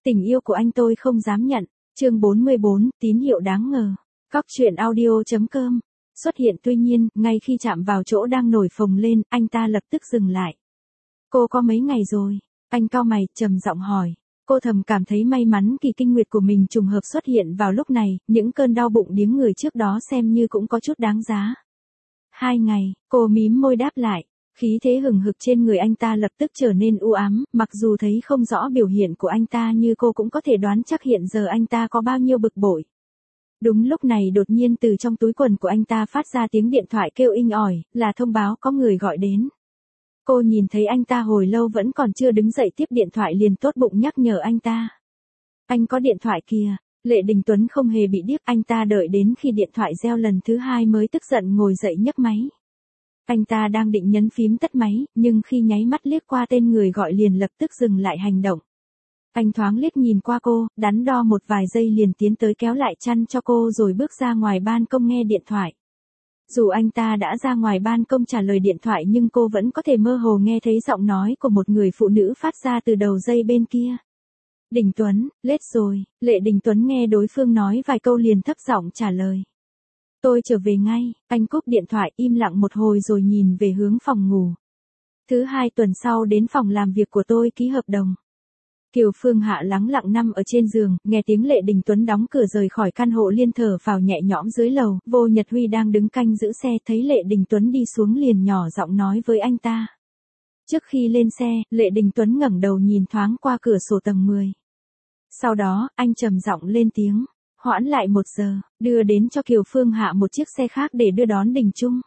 Tình yêu của anh tôi không dám nhận. Chương 44, tín hiệu đáng ngờ. Cóc truyện audio.com. Xuất hiện tuy nhiên, ngay khi chạm vào chỗ đang nổi phồng lên, anh ta lập tức dừng lại. Cô có mấy ngày rồi? Anh cau mày, trầm giọng hỏi. Cô thầm cảm thấy may mắn kỳ kinh nguyệt của mình trùng hợp xuất hiện vào lúc này, những cơn đau bụng điếng người trước đó xem như cũng có chút đáng giá. 2 ngày, cô mím môi đáp lại. Khí thế hừng hực trên người anh ta lập tức trở nên u ám, mặc dù thấy không rõ biểu hiện của anh ta như cô cũng có thể đoán chắc hiện giờ anh ta có bao nhiêu bực bội. Đúng lúc này đột nhiên từ trong túi quần của anh ta phát ra tiếng điện thoại kêu inh ỏi, là thông báo có người gọi đến. Cô nhìn thấy anh ta hồi lâu vẫn còn chưa đứng dậy tiếp điện thoại liền tốt bụng nhắc nhở anh ta. Anh có điện thoại kìa. Lệ Đình Tuấn không hề bị điếc, anh ta đợi đến khi điện thoại reo lần thứ 2 mới tức giận ngồi dậy nhấc máy. Anh ta đang định nhấn phím tắt máy, nhưng khi nháy mắt liếc qua tên người gọi liền lập tức dừng lại hành động. Anh thoáng liếc nhìn qua cô, đắn đo một vài giây liền tiến tới kéo lại chăn cho cô rồi bước ra ngoài ban công nghe điện thoại. Dù anh ta đã ra ngoài ban công trả lời điện thoại nhưng cô vẫn có thể mơ hồ nghe thấy giọng nói của một người phụ nữ phát ra từ đầu dây bên kia. Đình Tuấn, lết rồi. Lệ Đình Tuấn nghe đối phương nói vài câu liền thấp giọng trả lời. Tôi trở về ngay. Anh cúp điện thoại im lặng một hồi rồi nhìn về hướng phòng ngủ. Thứ 2 tuần sau đến phòng làm việc của tôi ký hợp đồng. Kiều Phương Hạ lắng lặng nằm ở trên giường, nghe tiếng Lệ Đình Tuấn đóng cửa rời khỏi căn hộ liên thở phào nhẹ nhõm dưới lầu. Vô Nhật Huy đang đứng canh giữ xe thấy Lệ Đình Tuấn đi xuống liền nhỏ giọng nói với anh ta. Trước khi lên xe, Lệ Đình Tuấn ngẩng đầu nhìn thoáng qua cửa sổ tầng 10. Sau đó, anh trầm giọng lên tiếng. Hoãn lại 1 giờ, đưa đến cho Kiều Phương Hạ một chiếc xe khác để đưa đón Đình Trung.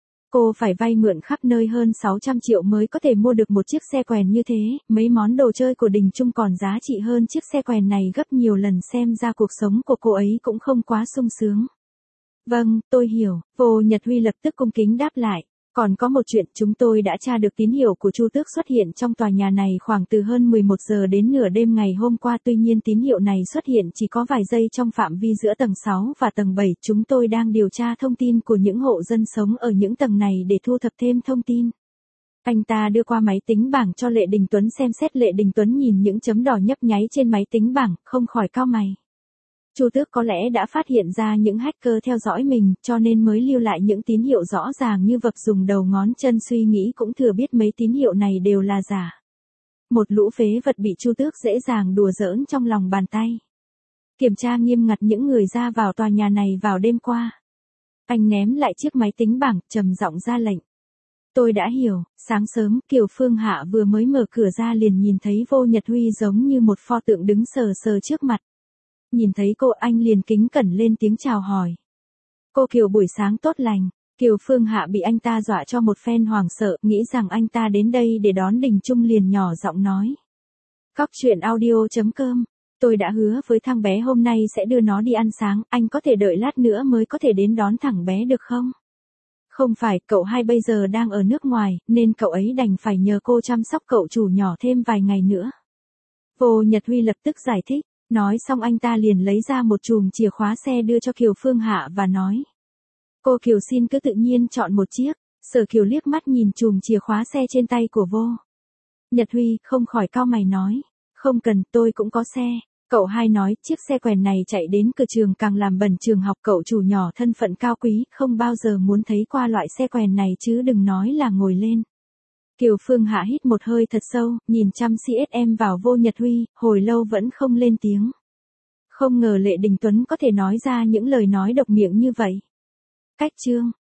Cô phải vay mượn khắp nơi hơn 600 triệu mới có thể mua được một chiếc xe quèn như thế, mấy món đồ chơi của Đình Trung còn giá trị hơn chiếc xe quèn này gấp nhiều lần, xem ra cuộc sống của cô ấy cũng không quá sung sướng. Vâng, tôi hiểu. Vô Nhật Huy lập tức cung kính đáp lại. Còn có một chuyện, chúng tôi đã tra được tín hiệu của Chu Tước xuất hiện trong tòa nhà này khoảng từ hơn 11 giờ đến nửa đêm ngày hôm qua, tuy nhiên tín hiệu này xuất hiện chỉ có vài giây trong phạm vi giữa tầng 6 và tầng 7. Chúng tôi đang điều tra thông tin của những hộ dân sống ở những tầng này để thu thập thêm thông tin. Anh ta đưa qua máy tính bảng cho Lệ Đình Tuấn xem xét. Lệ Đình Tuấn nhìn những chấm đỏ nhấp nháy trên máy tính bảng, không khỏi cau mày. Chu Tước có lẽ đã phát hiện ra những hacker theo dõi mình, cho nên mới lưu lại những tín hiệu rõ ràng như vật, dùng đầu ngón chân suy nghĩ cũng thừa biết mấy tín hiệu này đều là giả. Một lũ phế vật bị Chu Tước dễ dàng đùa giỡn trong lòng bàn tay. Kiểm tra nghiêm ngặt những người ra vào tòa nhà này vào đêm qua. Anh ném lại chiếc máy tính bảng, trầm giọng ra lệnh. Tôi đã hiểu. Sáng sớm, Kiều Phương Hạ vừa mới mở cửa ra liền nhìn thấy Vô Nhật Huy giống như một pho tượng đứng sờ sờ trước mặt. Nhìn thấy cô anh liền kính cẩn lên tiếng chào hỏi. Cô Kiều buổi sáng tốt lành. Kiều Phương Hạ bị anh ta dọa cho một phen hoảng sợ, nghĩ rằng anh ta đến đây để đón Đình Trung liền nhỏ giọng nói. Cóc truyện audio.com. Tôi đã hứa với thằng bé hôm nay sẽ đưa nó đi ăn sáng, anh có thể đợi lát nữa mới có thể đến đón thằng bé được không? Không phải, cậu hai bây giờ đang ở nước ngoài, nên cậu ấy đành phải nhờ cô chăm sóc cậu chủ nhỏ thêm vài ngày nữa. Vô Nhật Huy lập tức giải thích. Nói xong anh ta liền lấy ra một chùm chìa khóa xe đưa cho Kiều Phương Hạ và nói. Cô Kiều xin cứ tự nhiên chọn một chiếc. Sở Kiều liếc mắt nhìn chùm chìa khóa xe trên tay của Vô Nhật Huy, không khỏi cau mày nói. Không cần, tôi cũng có xe. Cậu hai nói, chiếc xe quèn này chạy đến cửa trường càng làm bẩn trường học, cậu chủ nhỏ thân phận cao quý, không bao giờ muốn thấy qua loại xe quèn này chứ đừng nói là ngồi lên. Kiều Phương Hạ hít một hơi thật sâu, nhìn chăm CSM vào Vô Nhật Huy, hồi lâu vẫn không lên tiếng. Không ngờ Lệ Đình Tuấn có thể nói ra những lời nói độc miệng như vậy. Cách chương